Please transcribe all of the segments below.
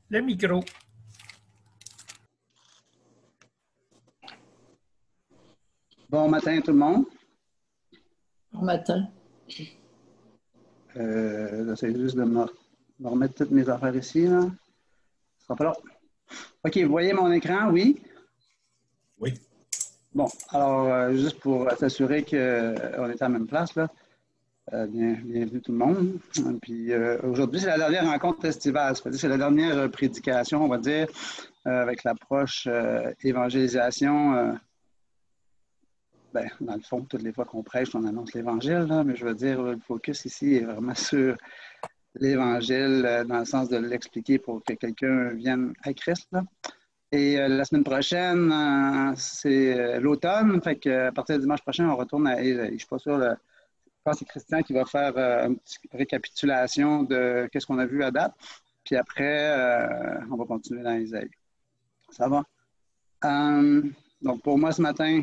Le micro. Bon matin tout le monde. Bon matin. J'essaie juste de me remettre toutes mes affaires ici. Là. Ce sera pas long. OK, vous voyez mon écran, oui? Oui. Bon, alors, juste pour s'assurer qu'on est à la même place, là. Bienvenue tout le monde. Puis aujourd'hui, c'est la dernière rencontre estivale. C'est la dernière prédication, on va dire, avec l'approche évangélisation. Dans le fond, toutes les fois qu'on prêche, on annonce l'Évangile, mais je veux dire, le focus ici est vraiment sur l'Évangile, dans le sens de l'expliquer pour que quelqu'un vienne à Christ. Là. Et la semaine prochaine, c'est l'automne, fait qu'à partir du dimanche prochain, on retourne à Ésaïe. Je ne suis pas sûr, je pense que c'est Christian qui va faire une petite récapitulation de ce qu'on a vu à date. Puis après, on va continuer dans Ésaïe. Ça va? Donc, pour moi, ce matin,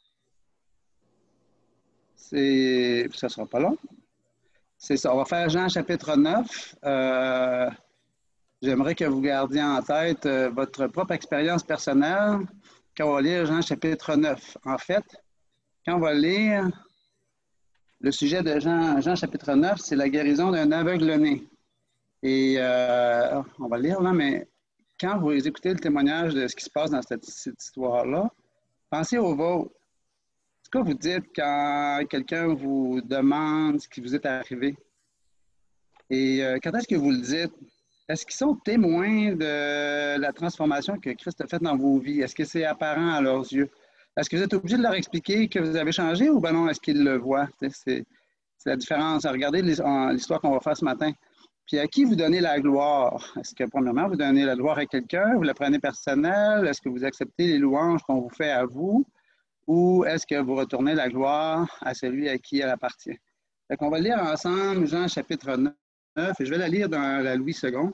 ça ne sera pas long. C'est ça. On va faire Jean chapitre 9. J'aimerais que vous gardiez en tête votre propre expérience personnelle quand on va lire Jean chapitre 9. En fait, quand on va lire le sujet de Jean chapitre 9, c'est la guérison d'un aveugle-né. Et on va lire là, mais quand vous écoutez le témoignage de ce qui se passe dans cette histoire-là, pensez au vôtre. Ce que vous dites quand quelqu'un vous demande ce qui vous est arrivé? Et quand est-ce que vous le dites? Est-ce qu'ils sont témoins de la transformation que Christ a faite dans vos vies? Est-ce que c'est apparent à leurs yeux? Est-ce que vous êtes obligé de leur expliquer que vous avez changé ou ben non, est-ce qu'ils le voient? C'est la différence. Regardez l'histoire qu'on va faire ce matin. Puis à qui vous donnez la gloire? Est-ce que premièrement, vous donnez la gloire à quelqu'un? Vous la prenez personnelle? Est-ce que vous acceptez les louanges qu'on vous fait à vous? Ou est-ce que vous retournez la gloire à celui à qui elle appartient? Fait qu'on va lire ensemble Jean chapitre 9, et je vais la lire dans la Louis II.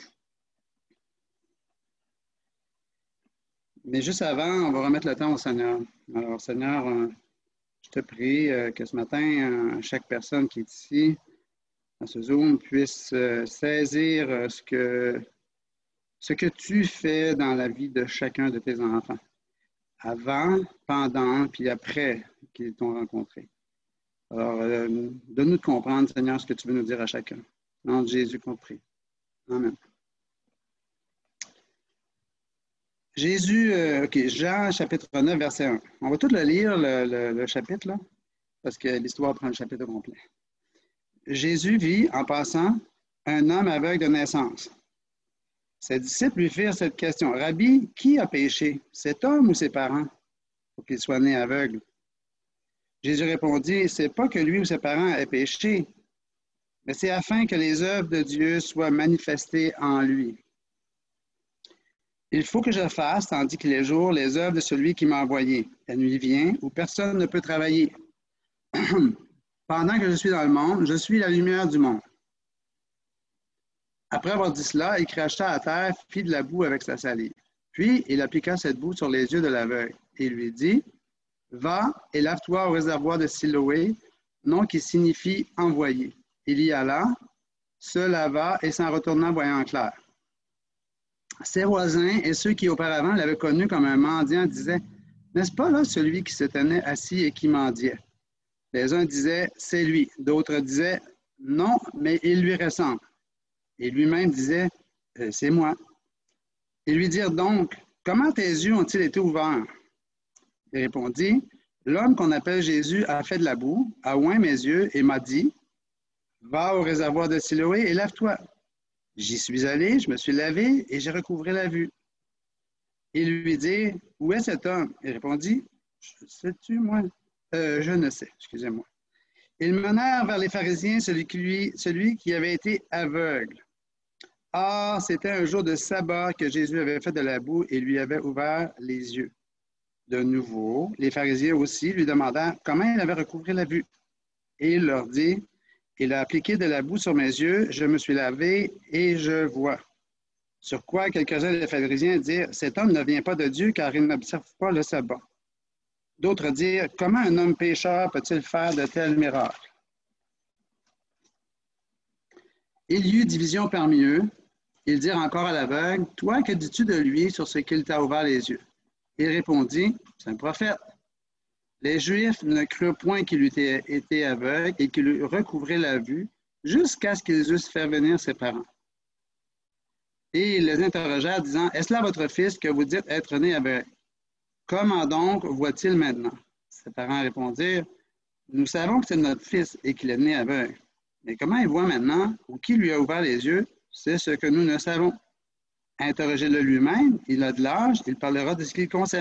Mais juste avant, on va remettre le temps au Seigneur. Alors, Seigneur, je te prie que ce matin, chaque personne qui est ici, dans ce Zoom, puisse saisir ce que tu fais dans la vie de chacun de tes enfants. Avant, pendant, puis après qu'ils t'ont rencontré. Alors, donne-nous de comprendre, Seigneur, ce que tu veux nous dire à chacun. Au nom de Jésus qu'on prie. Amen. Jésus, Jean, chapitre 9, verset 1. On va tout le lire, le chapitre, là, parce que l'histoire prend le chapitre complet. Jésus vit, en passant, un homme aveugle de naissance. Ses disciples lui firent cette question. Rabbi, qui a péché, cet homme ou ses parents, pour qu'il soit né aveugle? Jésus répondit, c'est pas que lui ou ses parents aient péché, mais c'est afin que les œuvres de Dieu soient manifestées en lui. Il faut que je fasse, tandis qu'il est jour, les œuvres de celui qui m'a envoyé. La nuit vient où personne ne peut travailler. Pendant que je suis dans le monde, je suis la lumière du monde. Après avoir dit cela, il cracha à terre, fit de la boue avec sa salive. Puis, il appliqua cette boue sur les yeux de l'aveugle et lui dit, « Va et lave-toi au réservoir de Siloé, nom qui signifie « envoyé ». Il y alla, se lava et s'en retourna voyant clair. Ses voisins et ceux qui auparavant l'avaient connu comme un mendiant disaient, « N'est-ce pas là celui qui se tenait assis et qui mendiait? » Les uns disaient, « C'est lui. » D'autres disaient, « Non, mais il lui ressemble. » Et lui-même disait, « C'est moi. » Ils lui dirent donc, « Comment tes yeux ont-ils été ouverts? » Il répondit, « L'homme qu'on appelle Jésus a fait de la boue, a oint mes yeux et m'a dit, « Va au réservoir de Siloé et lave-toi. » J'y suis allé, je me suis lavé et j'ai recouvré la vue. Il lui dit, « Où est cet homme? » Il répondit, « Sais-tu, moi? Je ne sais, excusez-moi. » Ils menèrent vers les pharisiens celui qui avait été aveugle. Or, c'était un jour de sabbat que Jésus avait fait de la boue et lui avait ouvert les yeux. De nouveau, les pharisiens aussi lui demandèrent comment il avait recouvré la vue. Et il leur dit, « Il a appliqué de la boue sur mes yeux, je me suis lavé et je vois. » Sur quoi quelques-uns des pharisiens dirent, « Cet homme ne vient pas de Dieu car il n'observe pas le sabbat. » D'autres dirent, « Comment un homme pécheur peut-il faire de tels miracles? » Il y eut division parmi eux. Ils dirent encore à l'aveugle, « Toi, que dis-tu de lui sur ce qu'il t'a ouvert les yeux? » Il répondit, « C'est un prophète. » Les Juifs ne crurent point qu'il eût été aveugle et qu'il eût recouvré la vue jusqu'à ce qu'ils eussent fait venir ses parents. Et ils les interrogèrent, disant, « Est-ce là votre fils que vous dites être né aveugle? Comment donc voit-il maintenant? » Ses parents répondirent, « Nous savons que c'est notre fils et qu'il est né aveugle. Mais comment il voit maintenant ou qui lui a ouvert les yeux, c'est ce que nous ne savons. Interrogez-le lui-même, il a de l'âge, il parlera de ce qui le concerne. »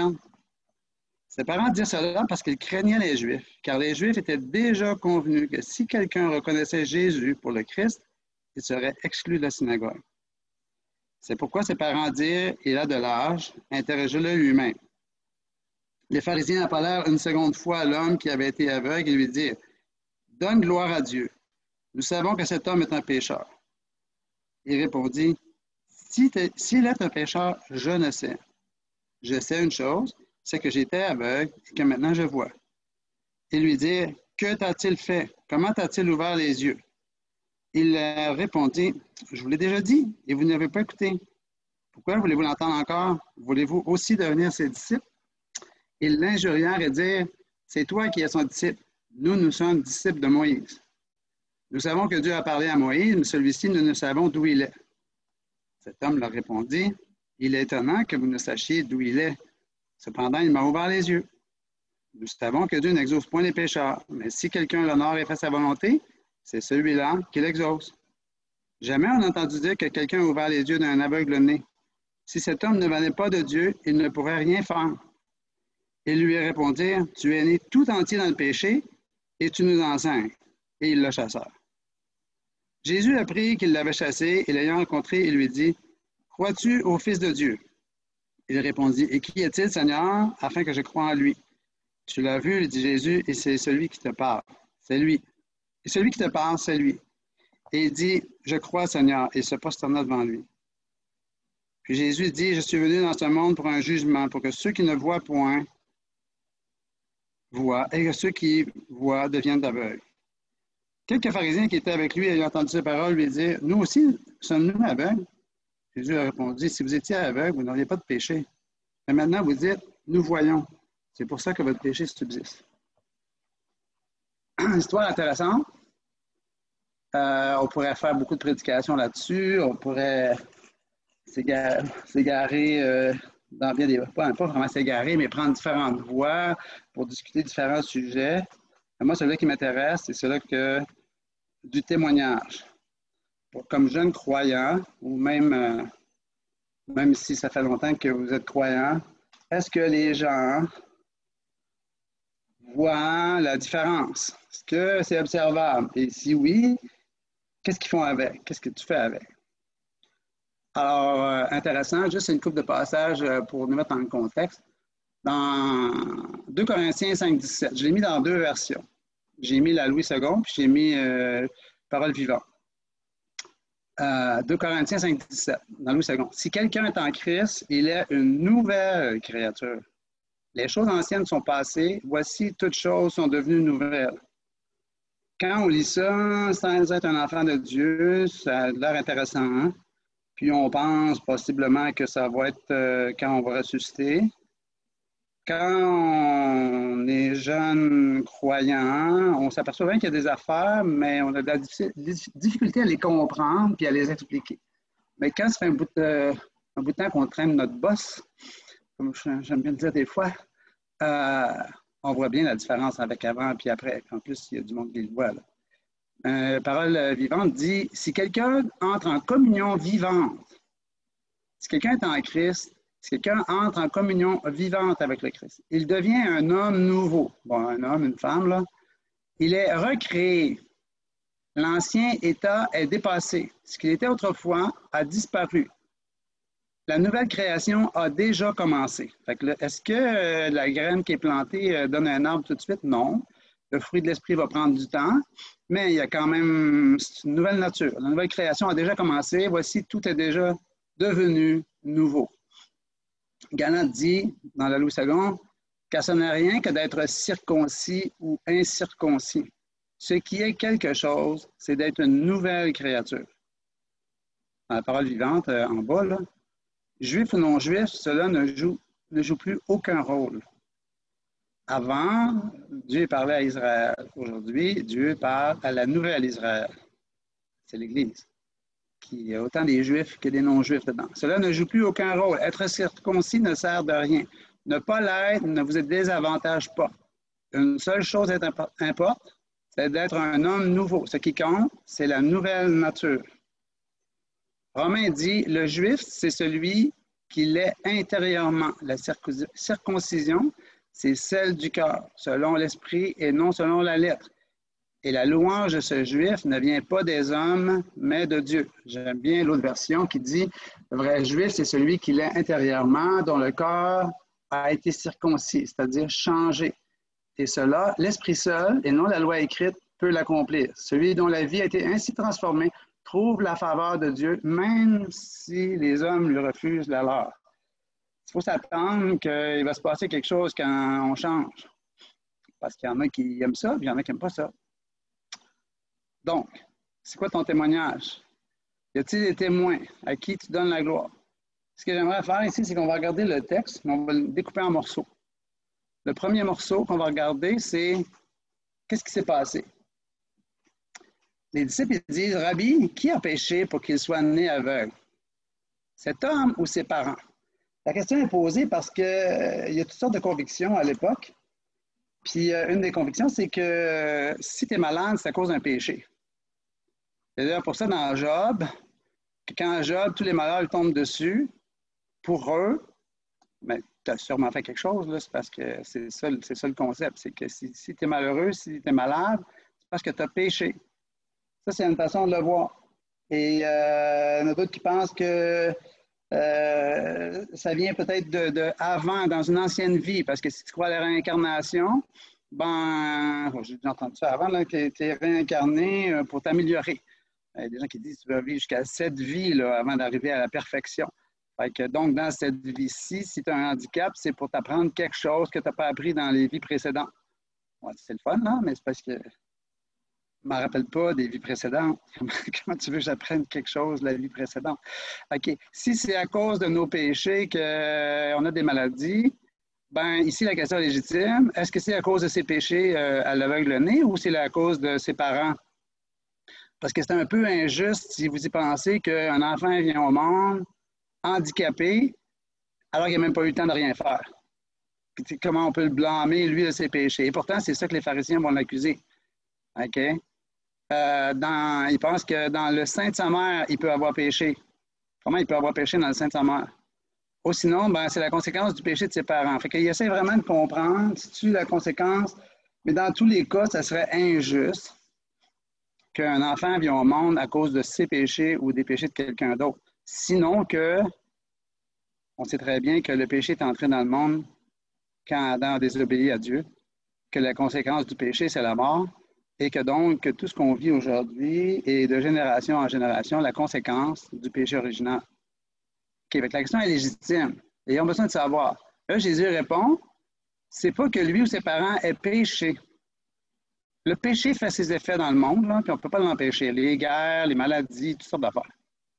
Ses parents dirent cela parce qu'ils craignaient les Juifs, car les Juifs étaient déjà convenus que si quelqu'un reconnaissait Jésus pour le Christ, il serait exclu de la synagogue. C'est pourquoi ses parents dirent, « Il a de l'âge, interrogez-le lui-même. » Les pharisiens appelèrent une seconde fois l'homme qui avait été aveugle et lui dirent, « Donne gloire à Dieu. Nous savons que cet homme est un pécheur. » Il répondit, « S'il est un pécheur, je ne sais. Je sais une chose, c'est que j'étais aveugle et que maintenant je vois. » Ils lui dirent, « Que t'a-t-il fait? Comment t'a-t-il ouvert les yeux? » Il répondit, « Je vous l'ai déjà dit et vous n'avez pas écouté. Pourquoi voulez-vous l'entendre encore? Voulez-vous aussi devenir ses disciples? » Ils l'injurièrent et dirent, « C'est toi qui es son disciple. Nous sommes disciples de Moïse. Nous savons que Dieu a parlé à Moïse, mais celui-ci, nous ne savons d'où il est. » Cet homme leur répondit, « Il est étonnant que vous ne sachiez d'où il est. Cependant, il m'a ouvert les yeux. Nous savons que Dieu n'exauce point les pécheurs, mais si quelqu'un l'honore et fait sa volonté, c'est celui-là qui l'exauce. Jamais on n'a entendu dire que quelqu'un a ouvert les yeux d'un aveugle-né. Si cet homme ne venait pas de Dieu, il ne pourrait rien faire. » Ils lui répondirent, « Tu es né tout entier dans le péché, et tu nous enseignes. » Et ils le chassèrent. Jésus apprit qu'ils l'avaient chassé, et l'ayant rencontré, il lui dit, « Crois-tu au Fils de Dieu? » Il répondit, « Et qui est-il, Seigneur, afin que je croie en lui? » « Tu l'as vu, dit Jésus, et c'est celui qui te parle. C'est lui. Et celui qui te parle, c'est lui. » Et il dit, « Je crois, Seigneur, et se prosterna devant lui. » Puis Jésus dit, « Je suis venu dans ce monde pour un jugement, pour que ceux qui ne voient point voient, et que ceux qui voient deviennent aveugles. » Quelques pharisiens qui étaient avec lui, ayant entendu ces paroles, lui dirent, « Nous aussi, sommes-nous aveugles? » Jésus a répondu, « Si vous étiez aveugle, vous n'auriez pas de péché. Mais maintenant, vous dites, nous voyons. C'est pour ça que votre péché subsiste. » Histoire intéressante. On pourrait faire beaucoup de prédications là-dessus. On pourrait s'égarer dans bien des... Pas vraiment s'égarer, mais prendre différentes voies pour discuter différents sujets. Moi, celui qui m'intéresse, c'est celui du témoignage. Comme jeune croyant, ou même si ça fait longtemps que vous êtes croyant, est-ce que les gens voient la différence? Est-ce que c'est observable? Et si oui, qu'est-ce qu'ils font avec? Qu'est-ce que tu fais avec? Alors, intéressant, juste une couple de passages pour nous mettre en contexte. Dans 2 Corinthiens 5,17, je l'ai mis dans deux versions. J'ai mis la Louis II, puis j'ai mis Parole vivante. 2 Corinthiens 5,17, dans Louis II. Si quelqu'un est en Christ, il est une nouvelle créature. Les choses anciennes sont passées, voici, toutes choses sont devenues nouvelles. Quand on lit ça, sans être un enfant de Dieu, ça a l'air intéressant, hein? Puis on pense possiblement que ça va être quand on va ressusciter. Quand on est jeune croyant, on s'aperçoit bien qu'il y a des affaires, mais on a de la difficulté à les comprendre puis à les expliquer. Mais quand ça fait un bout de temps qu'on traîne notre bosse, comme j'aime bien le dire des fois, on voit bien la différence avec avant et après. En plus, il y a du monde qui le voit. Parole vivante dit, si quelqu'un entre en communion vivante, si quelqu'un est en Christ, si quelqu'un entre en communion vivante avec le Christ, il devient un homme nouveau. Bon, un homme, une femme, là. Il est recréé. L'ancien état est dépassé. Ce qu'il était autrefois a disparu. La nouvelle création a déjà commencé. Est-ce que la graine qui est plantée donne un arbre tout de suite? Non. Le fruit de l'esprit va prendre du temps, mais il y a quand même une nouvelle nature. La nouvelle création a déjà commencé. Voici, tout est déjà devenu nouveau. Galland dit, dans la Louis II, qu'à ce n'est rien que d'être circoncis ou incirconcis. Ce qui est quelque chose, c'est d'être une nouvelle créature. dans la parole vivante en bas, là, juif ou non juif, cela ne joue plus aucun rôle. Avant, Dieu parlait à Israël. Aujourd'hui, Dieu parle à la nouvelle Israël. C'est l'Église. Il y a autant des juifs que des non-juifs dedans. Cela ne joue plus aucun rôle. Être circoncis ne sert de rien. Ne pas l'être ne vous désavantage pas. Une seule chose importe, c'est d'être un homme nouveau. Ce qui compte, c'est la nouvelle nature. Romain dit, le juif, c'est celui qui l'est intérieurement. La circoncision, c'est celle du cœur, selon l'esprit et non selon la lettre. Et la louange de ce juif ne vient pas des hommes, mais de Dieu. J'aime bien l'autre version qui dit, le vrai juif, c'est celui qui l'est intérieurement, dont le corps a été circoncis, c'est-à-dire changé. Et cela, l'esprit seul, et non la loi écrite, peut l'accomplir. Celui dont la vie a été ainsi transformée trouve la faveur de Dieu, même si les hommes lui refusent la leur. Il faut s'attendre qu'il va se passer quelque chose quand on change. Parce qu'il y en a qui aiment ça, puis il y en a qui n'aiment pas ça. Donc, c'est quoi ton témoignage? Y a-t-il des témoins à qui tu donnes la gloire? Ce que j'aimerais faire ici, c'est qu'on va regarder le texte, mais on va le découper en morceaux. Le premier morceau qu'on va regarder, c'est qu'est-ce qui s'est passé? Les disciples disent, Rabbi, qui a péché pour qu'il soit né aveugle? Cet homme ou ses parents? La question est posée parce qu'il y a toutes sortes de convictions à l'époque. Puis une des convictions, c'est que si tu es malade, c'est à cause d'un péché. C'est d'ailleurs pour ça dans Job, quand Job, tous les malheurs tombent dessus, pour eux, mais tu as sûrement fait quelque chose, c'est parce que c'est ça le concept. C'est que si tu es malheureux, si tu es malade, c'est parce que tu as péché. Ça, c'est une façon de le voir. Et il y en a d'autres qui pensent que ça vient peut-être de avant, dans une ancienne vie, parce que si tu crois à la réincarnation, j'ai entendu ça avant, que tu es réincarné pour t'améliorer. Il y a des gens qui disent que tu vas vivre jusqu'à 7 vies là, avant d'arriver à la perfection. Fait que, donc, dans cette vie-ci, si tu as un handicap, c'est pour t'apprendre quelque chose que tu n'as pas appris dans les vies précédentes. Ouais, c'est le fun, hein? Mais c'est parce que je ne me rappelle pas des vies précédentes. Comment tu veux que j'apprenne quelque chose de la vie précédente? OK. Si c'est à cause de nos péchés qu'on a des maladies, ici, la question est légitime. Est-ce que c'est à cause de ses péchés à l'aveugle-né ou c'est à cause de ses parents? Parce que c'est un peu injuste si vous y pensez qu'un enfant vient au monde handicapé alors qu'il n'a même pas eu le temps de rien faire. Puis, comment on peut le blâmer, lui, de ses péchés? Et pourtant, c'est ça que les pharisiens vont l'accuser. OK? Il pense que dans le sein de sa mère, il peut avoir péché. Comment il peut avoir péché dans le sein de sa mère? Ou sinon, c'est la conséquence du péché de ses parents. Fait qu'il essaie vraiment de comprendre, si tu la conséquence, mais dans tous les cas, ça serait injuste qu'un enfant vienne au monde à cause de ses péchés ou des péchés de quelqu'un d'autre. Sinon on sait très bien que le péché est entré dans le monde quand Adam a désobéi à Dieu, que la conséquence du péché, c'est la mort, et que donc que tout ce qu'on vit aujourd'hui est de génération en génération la conséquence du péché original. OK, la question est légitime. Et ils ont besoin de savoir. Là, Jésus répond, c'est pas que lui ou ses parents aient péché. Le péché fait ses effets dans le monde, là, puis on ne peut pas l'empêcher. Les guerres, les maladies, toutes sortes d'affaires.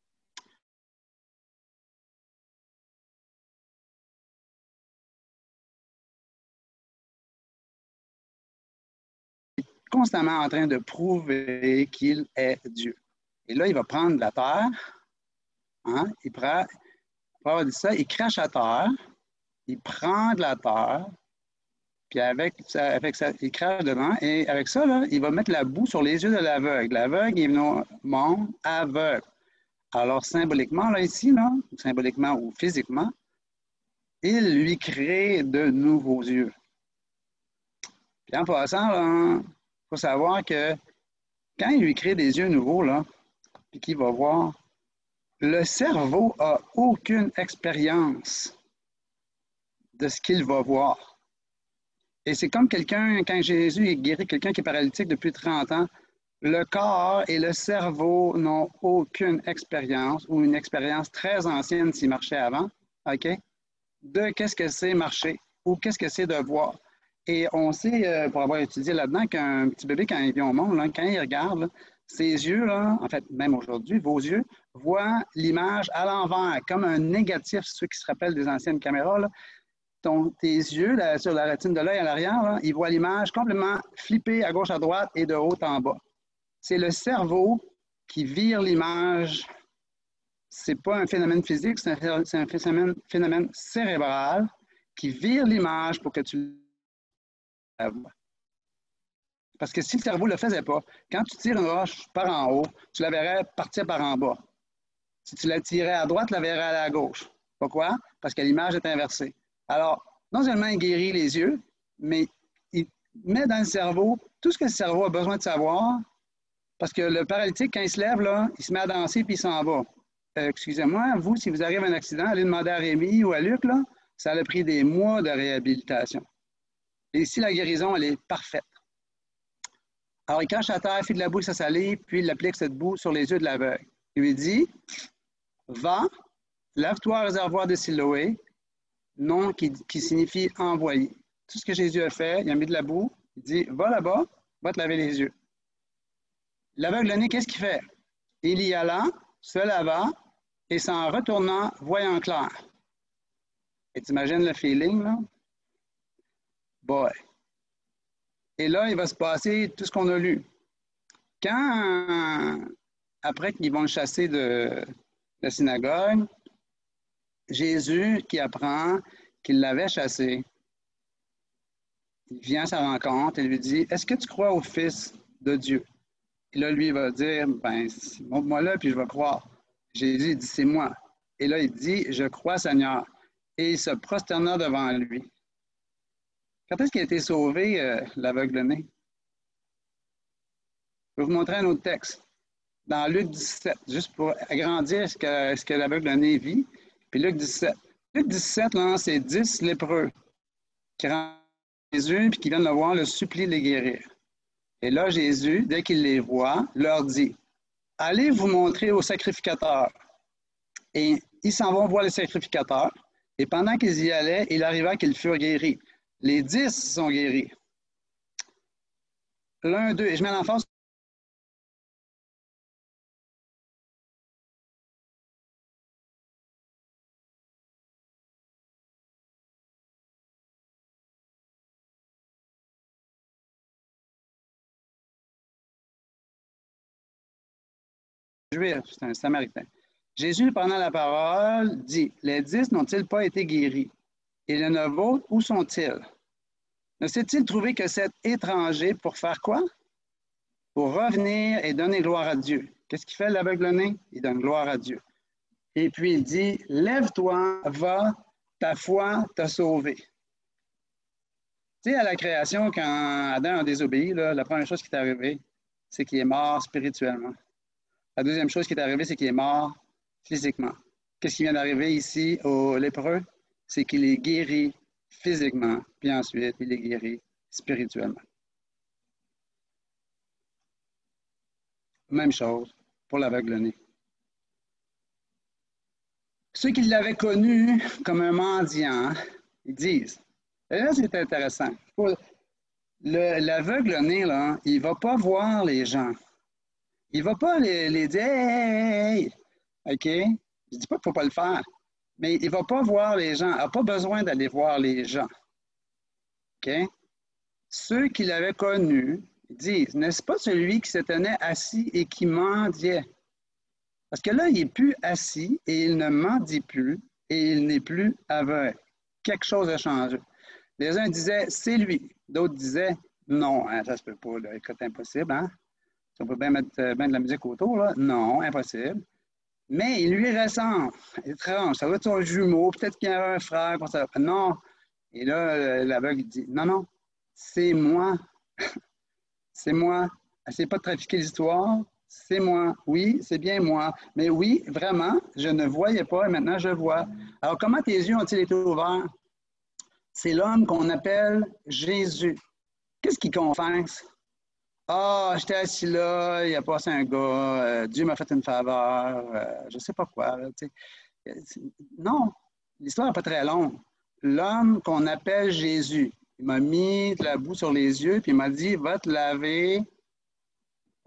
Il est constamment en train de prouver qu'il est Dieu. Et là, il va prendre de la terre, hein, après avoir dit ça, il crache à terre, il prend de la terre, puis avec ça, il crache dedans, et avec ça, là, il va mettre la boue sur les yeux de l'aveugle. L'aveugle est venu au monde aveugle. Alors, symboliquement, là, ici, là, symboliquement ou physiquement, il lui crée de nouveaux yeux. Puis en passant, il faut savoir que quand il lui crée des yeux nouveaux, là, puis qu'il va voir, le cerveau n'a aucune expérience de ce qu'il va voir. Et c'est comme quelqu'un, quand Jésus guérit quelqu'un qui est paralytique depuis 30 ans, le corps et le cerveau n'ont aucune expérience ou une expérience très ancienne s'il marchait avant, OK, de qu'est-ce que c'est marcher ou qu'est-ce que c'est de voir. Et on sait, pour avoir étudié là-dedans, qu'un petit bébé, quand il vient au monde, là, quand il regarde, là, Ses yeux, là, en fait, même aujourd'hui, vos yeux, voient l'image à l'envers, comme un négatif, ceux qui se rappellent des anciennes caméras, là. Tes yeux, là, sur la rétine de l'œil à l'arrière, là, ils voient l'image complètement flippée à gauche, à droite et de haut en bas. C'est le cerveau qui vire l'image. Ce n'est pas un phénomène physique, c'est un phénomène cérébral qui vire l'image pour que tu la vois. Parce que si le cerveau ne le faisait pas, quand tu tires une roche par en haut, tu la verrais partir par en bas. Si tu la tirais à droite, tu la verrais à la gauche. Pourquoi? Parce que l'image est inversée. Alors, non seulement il guérit les yeux, mais il met dans le cerveau tout ce que le cerveau a besoin de savoir. Parce que le paralytique, quand il se lève, là, il se met à danser puis il s'en va. Excusez-moi, vous, si vous arrivez à un accident, allez demander à Rémi ou à Luc, là, ça a pris des mois de réhabilitation. Et ici, la guérison, elle est parfaite. Alors, il crache à terre, fait de la boue avec sa salive, puis il applique cette boue sur les yeux de l'aveugle. Il lui dit, va, lave-toi au réservoir de Siloé, nom qui signifie envoyé. Tout ce que Jésus a fait, il a mis de la boue, il dit, va là-bas, va te laver les yeux. L'aveugle-né, qu'est-ce qu'il fait? Il y alla, se lava, et s'en retournant, voyant clair. Et tu imagines le feeling, là? Boy. Et là, il va se passer tout ce qu'on a lu. Quand, après qu'ils vont le chasser de la synagogue, Jésus qui apprend qu'il l'avait chassé, il vient à sa rencontre et lui dit, est-ce que tu crois au Fils de Dieu? Et là, lui, il va dire, ben, montre-moi là, puis je vais croire. Jésus dit, c'est moi. Et là, il dit, je crois, Seigneur. Et il se prosterna devant lui. Quand est-ce qu'il a été sauvé, l'aveugle-né? Je vais vous montrer un autre texte. Dans Luc 17, juste pour agrandir ce que l'aveugle-né vit. Puis Luc 17. Luc 17, là, c'est 10 lépreux qui rentrent Jésus et qui viennent le voir, le supplient de les guérir. Et là, Jésus, dès qu'il les voit, leur dit, allez vous montrer aux sacrificateurs. Et ils s'en vont voir les sacrificateurs. Et pendant qu'ils y allaient, il arriva qu'ils furent guéris. Les 10 sont guéris. L'un d'eux, et je mets l'emphase juif, c'est un samaritain. Jésus, pendant la parole, dit, les 10 n'ont-ils pas été guéris? Et les 9 autres, où sont-ils? Ne s'est-il trouvé que cet étranger pour faire quoi? Pour revenir et donner gloire à Dieu. Qu'est-ce qu'il fait l'aveugle-né? Il donne gloire à Dieu. Et puis il dit, lève-toi, va, ta foi t'a sauvé. Tu sais, à la création, quand Adam a désobéi, là, la première chose qui est arrivée, c'est qu'il est mort spirituellement. La deuxième chose qui est arrivée, c'est qu'il est mort physiquement. Qu'est-ce qui vient d'arriver ici au lépreux? C'est qu'il est guéri physiquement, puis ensuite, il est guéri spirituellement. Même chose pour l'aveugle-né. Ceux qui l'avaient connu comme un mendiant, ils disent, et là c'est intéressant, l'aveugle-né, là, il ne va pas voir les gens. Il ne va pas les dire, hey, OK? Je ne dis pas qu'il ne faut pas le faire, mais il ne va pas voir les gens. Il n'a pas besoin d'aller voir les gens. OK? Ceux qui l'avaient connu disent, n'est-ce pas celui qui se tenait assis et qui mendiait? Parce que là, il n'est plus assis et il ne mendie plus et il n'est plus aveugle. Quelque chose a changé. Les uns disaient, c'est lui. D'autres disaient, non, hein, ça ne se peut pas, là, écoute, impossible. Hein? On peut bien mettre de la musique autour, là. Non, impossible. Mais il lui ressemble. Étrange. Ça doit être son jumeau. Peut-être qu'il y a un frère. Non. Et là, l'aveugle dit, non, non, c'est moi. C'est moi. Essayez pas de trafiquer l'histoire. C'est moi. Oui, c'est bien moi. Mais oui, vraiment, je ne voyais pas et maintenant je vois. Alors, comment tes yeux ont-ils été ouverts? C'est l'homme qu'on appelle Jésus. Qu'est-ce qu'il confesse? Ah, j'étais assis là, il a passé un gars, Dieu m'a fait une faveur, je ne sais pas quoi. Là, non, l'histoire n'est pas très longue. L'homme qu'on appelle Jésus, il m'a mis de la boue sur les yeux, puis il m'a dit, va te laver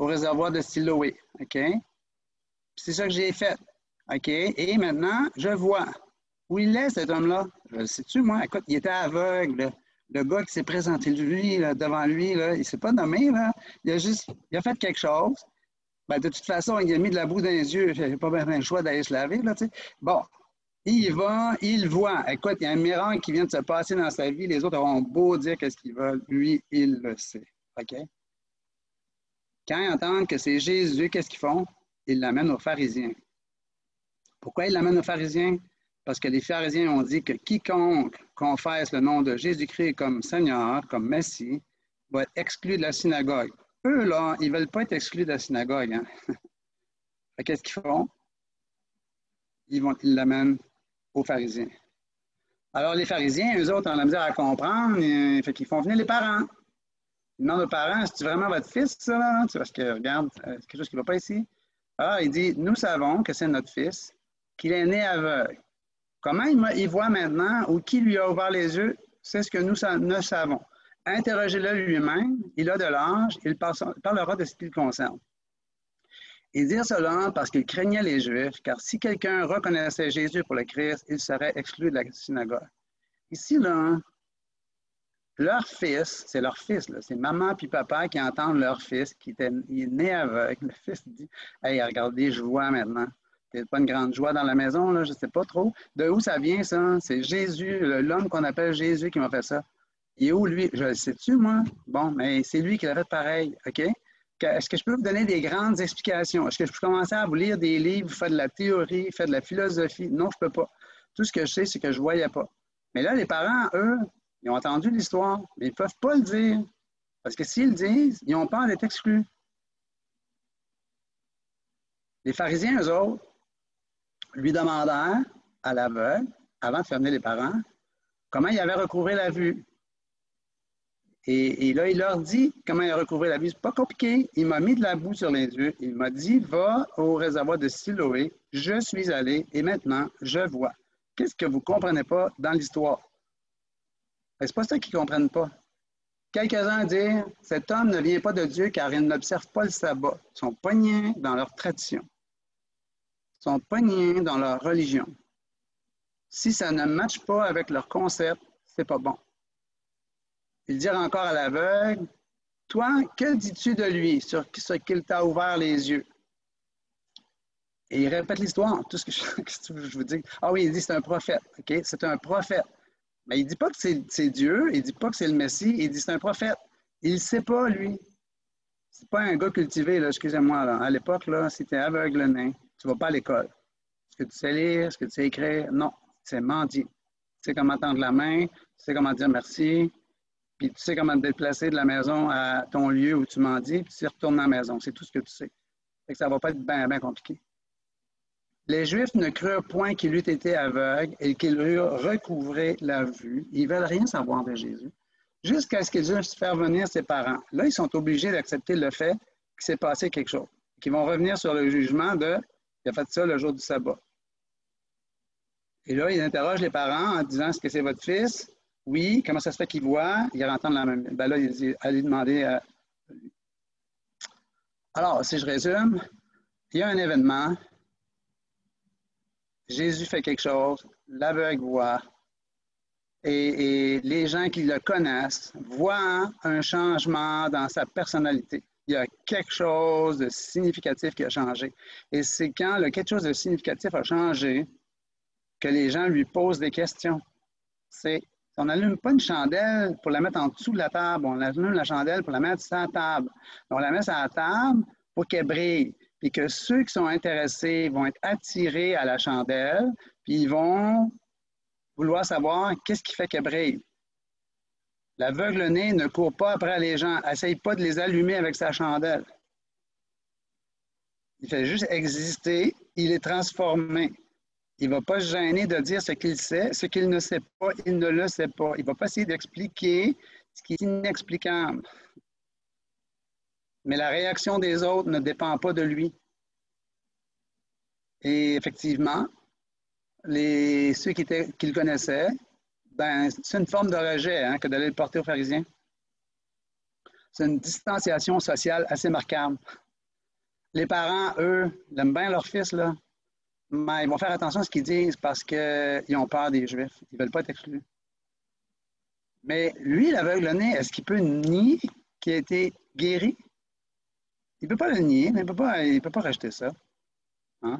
au réservoir de Siloé. OK? C'est ça que j'ai fait. OK? Et maintenant, je vois. Où il est, cet homme-là? Je le sais-tu, moi? Écoute, il était aveugle. Le gars qui s'est présenté lui, là, devant lui, là, il ne s'est pas nommé. Là. Il a fait quelque chose. Ben, de toute façon, il a mis de la boue dans les yeux. Il n'a pas bien le choix d'aller se laver. Là, bon, il va, il voit. Écoute, il y a un miracle qui vient de se passer dans sa vie. Les autres auront beau dire qu'est-ce qu'ils veulent. Lui, il le sait. OK? Quand ils entendent que c'est Jésus, qu'est-ce qu'ils font? Ils l'amènent aux pharisiens. Pourquoi ils l'amènent aux pharisiens? Parce que les pharisiens ont dit que quiconque confesse le nom de Jésus-Christ comme Seigneur, comme Messie, va être exclu de la synagogue. Eux, là, ils ne veulent pas être exclus de la synagogue. Hein? Qu'est-ce qu'ils font? Ils l'amènent aux pharisiens. Alors, les pharisiens, eux autres, ont la misère à comprendre, fait qu'ils font venir les parents. Ils demandent aux parents, c'est-tu vraiment votre fils, ça? Là? Parce que, regarde, c'est quelque chose qui ne va pas ici. Alors, il dit, nous savons que c'est notre fils, qu'il est né aveugle. Comment il voit maintenant ou qui lui a ouvert les yeux, c'est ce que nous ne savons. Interrogez-le lui-même, il a de l'âge, il parlera de ce qui le concerne. Et dire cela parce qu'il craignait les Juifs, car si quelqu'un reconnaissait Jésus pour le Christ, il serait exclu de la synagogue. Ici, là, leur fils, c'est leur fils, c'est maman puis papa qui entendent leur fils, il est né aveugle. Le fils dit, « Hey, regardez, je vois maintenant. » C'est pas une grande joie dans la maison, là, je ne sais pas trop. De où ça vient, ça? C'est Jésus, l'homme qu'on appelle Jésus qui m'a fait ça. Il est où, lui? Je le sais-tu, moi? Bon, mais c'est lui qui l'a fait pareil, OK? Est-ce que je peux vous donner des grandes explications? Est-ce que je peux commencer à vous lire des livres, faire de la théorie, faire de la philosophie? Non, je ne peux pas. Tout ce que je sais, c'est que je ne voyais pas. Mais là, les parents, eux, ils ont entendu l'histoire, mais ils ne peuvent pas le dire. Parce que s'ils le disent, ils ont peur d'être exclus. Les pharisiens, eux autres, lui demandèrent à l'aveugle, avant de faire venir les parents, comment il avait recouvré la vue. Et là, il leur dit comment il a recouvré la vue. C'est pas compliqué. Il m'a mis de la boue sur les yeux. Il m'a dit, va au réservoir de Siloé. Je suis allé et maintenant, je vois. Qu'est-ce que vous ne comprenez pas dans l'histoire? C'est pas ça qu'ils ne comprennent pas. Quelques-uns disent, cet homme ne vient pas de Dieu car il n'observe pas le sabbat. Ils sont pognés dans leur tradition. Ils sont pognés dans leur religion. Si ça ne matche pas avec leur concept, c'est pas bon. Ils dirent encore à l'aveugle, toi, que dis-tu de lui sur ce qu'il t'a ouvert les yeux? Et il répète l'histoire, tout ce que je vous dis. Ah oui, il dit c'est un prophète, OK? C'est un prophète. Mais il ne dit pas que c'est Dieu, il ne dit pas que c'est le Messie, il dit c'est un prophète. Il ne sait pas, lui. C'est pas un gars cultivé, là, excusez-moi. Là. À l'époque, là, si tu es aveugle nain, tu ne vas pas à l'école. Est-ce que tu sais lire? Est-ce que tu sais écrire? Non, c'est mendier. Tu sais comment tendre la main, tu sais comment dire merci, puis tu sais comment te déplacer de la maison à ton lieu où tu mendis, puis tu retournes à la maison. C'est tout ce que tu sais. Fait que ça ne va pas être bien, bien compliqué. Les Juifs ne crurent point qu'il eût été aveugle et qu'il eût recouvré la vue. Ils ne veulent rien savoir de Jésus. Jusqu'à ce qu'ils eussent fait venir ses parents. Là, ils sont obligés d'accepter le fait qu'il s'est passé quelque chose. Qu'ils vont revenir sur le jugement de « il a fait ça le jour du sabbat ». Et là, ils interrogent les parents en disant « est-ce que c'est votre fils? » Oui. Comment ça se fait qu'il voit? Ils entendent la même. Ben là, il dit « allez demander à lui ». Alors, si je résume, il y a un événement. Jésus fait quelque chose, l'aveugle voit, et les gens qui le connaissent voient un changement dans sa personnalité. Il y a quelque chose de significatif qui a changé. Et c'est quand quelque chose de significatif a changé que les gens lui posent des questions. On n'allume pas une chandelle pour la mettre en dessous de la table, on allume la chandelle pour la mettre sur la table. On la met sur la table pour qu'elle brille. Puis que ceux qui sont intéressés vont être attirés à la chandelle, puis ils vont vouloir savoir qu'est-ce qui fait qu'elle brille. L'aveugle-né ne court pas après les gens, n'essaye pas de les allumer avec sa chandelle. Il fait juste exister, il est transformé. Il ne va pas se gêner de dire ce qu'il sait, ce qu'il ne sait pas, il ne le sait pas. Il ne va pas essayer d'expliquer ce qui est inexplicable. Mais la réaction des autres ne dépend pas de lui. Et effectivement, ceux qui le connaissaient, ben, c'est une forme de rejet que d'aller le porter aux pharisiens. C'est une distanciation sociale assez marquable. Les parents, eux, ils aiment bien leur fils, là, mais ils vont faire attention à ce qu'ils disent parce qu'ils ont peur des Juifs. Ils ne veulent pas être exclus. Mais lui, l'aveugle-né, est-ce qu'il peut nier qu'il a été guéri? Il ne peut pas le nier, mais il ne peut pas rejeter ça. Hein?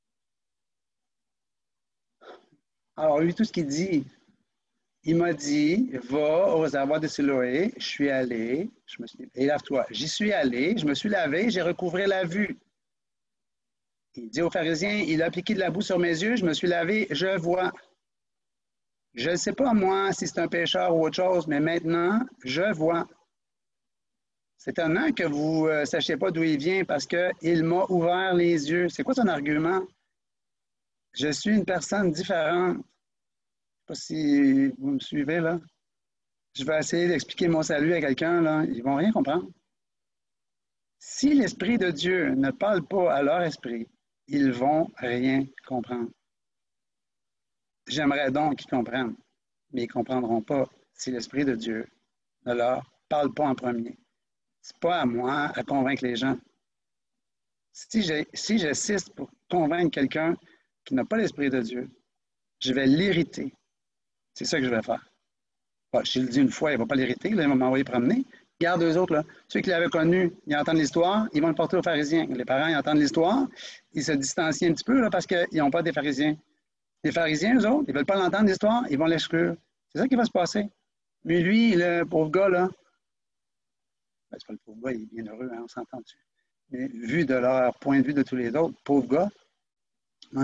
Alors, lui, tout ce qu'il dit, il m'a dit, va au réservoir de Siloé. Je suis allé, et lave-toi. J'y suis allé, je me suis lavé, j'ai recouvré la vue. Il dit aux pharisiens, il a appliqué de la boue sur mes yeux, je me suis lavé, je vois. Je ne sais pas, moi, si c'est un pécheur ou autre chose, mais maintenant, je vois. C'est étonnant que vous ne sachiez pas d'où il vient parce qu'il m'a ouvert les yeux. C'est quoi son argument? Je suis une personne différente. Je ne sais pas si vous me suivez, là. Je vais essayer d'expliquer mon salut à quelqu'un, là. Ils ne vont rien comprendre. Si l'Esprit de Dieu ne parle pas à leur esprit, ils ne vont rien comprendre. J'aimerais donc qu'ils comprennent, mais ils ne comprendront pas si l'Esprit de Dieu ne leur parle pas en premier. Ce n'est pas à moi à convaincre les gens. Si j'assiste pour convaincre quelqu'un qui n'a pas l'Esprit de Dieu, je vais l'irriter. C'est ça que je vais faire. Bon, je le dis une fois, il ne va pas l'irriter, là, il va m'envoyer promener. Garde eux autres, là. Ceux qui l'avaient connu, ils entendent l'histoire, ils vont le porter aux pharisiens. Les parents, ils entendent l'histoire, ils se distancient un petit peu là, parce qu'ils n'ont pas des pharisiens. Les pharisiens, eux autres, ils ne veulent pas l'entendre l'histoire, ils vont l'exclure. C'est ça qui va se passer. Mais lui, le pauvre gars, là, ben, c'est pas le pauvre gars, il est bien heureux, hein, on s'entend dessus. Mais vu de leur point de vue de tous les autres, pauvre gars, hein,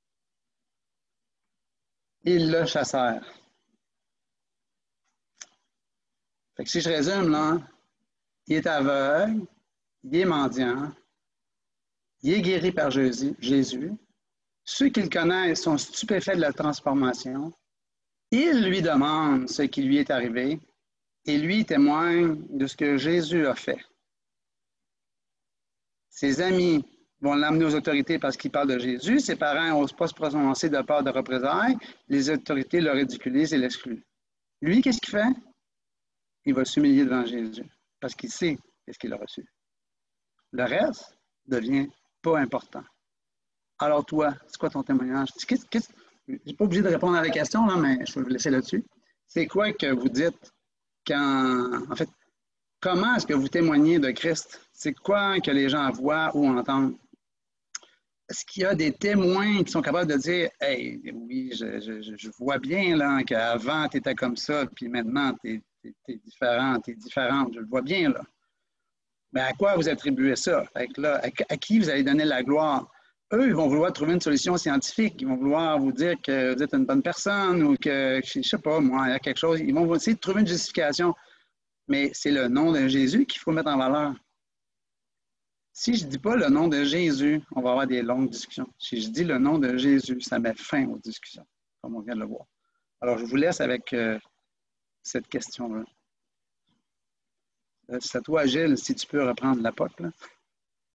ils le chassèrent. Fait que si je résume, là, il est aveugle, il est mendiant, il est guéri par Jésus. Ceux qui le connaissent sont stupéfaits de la transformation. Ils lui demandent ce qui lui est arrivé et lui témoigne de ce que Jésus a fait. Ses amis vont l'amener aux autorités parce qu'il parle de Jésus. Ses parents n'osent pas se prononcer de peur de représailles. Les autorités le ridiculisent et l'excluent. Lui, qu'est-ce qu'il fait? Il va s'humilier devant Jésus parce qu'il sait ce qu'il a reçu. Le reste devient pas important. Alors toi, c'est quoi ton témoignage? Je ne suis pas obligé de répondre à la question, là, mais je vais vous laisser là-dessus. C'est quoi que vous dites quand... En fait, comment est-ce que vous témoignez de Christ? C'est quoi que les gens voient ou entendent? Est-ce qu'il y a des témoins qui sont capables de dire « Hey, oui, je vois bien là, qu'avant, tu étais comme ça, puis maintenant, tu es différent, tu es différente. Je le vois bien, là. » Mais à quoi vous attribuez ça? Là, à qui vous allez donner la gloire? Eux, ils vont vouloir trouver une solution scientifique. Ils vont vouloir vous dire que vous êtes une bonne personne ou que, je ne sais pas, moi, il y a quelque chose. Ils vont essayer de trouver une justification. Mais c'est le nom de Jésus qu'il faut mettre en valeur. Si je ne dis pas le nom de Jésus, on va avoir des longues discussions. Si je dis le nom de Jésus, ça met fin aux discussions, comme on vient de le voir. Alors, je vous laisse avec cette question-là. C'est à toi, Gilles, si tu peux reprendre la POC, là.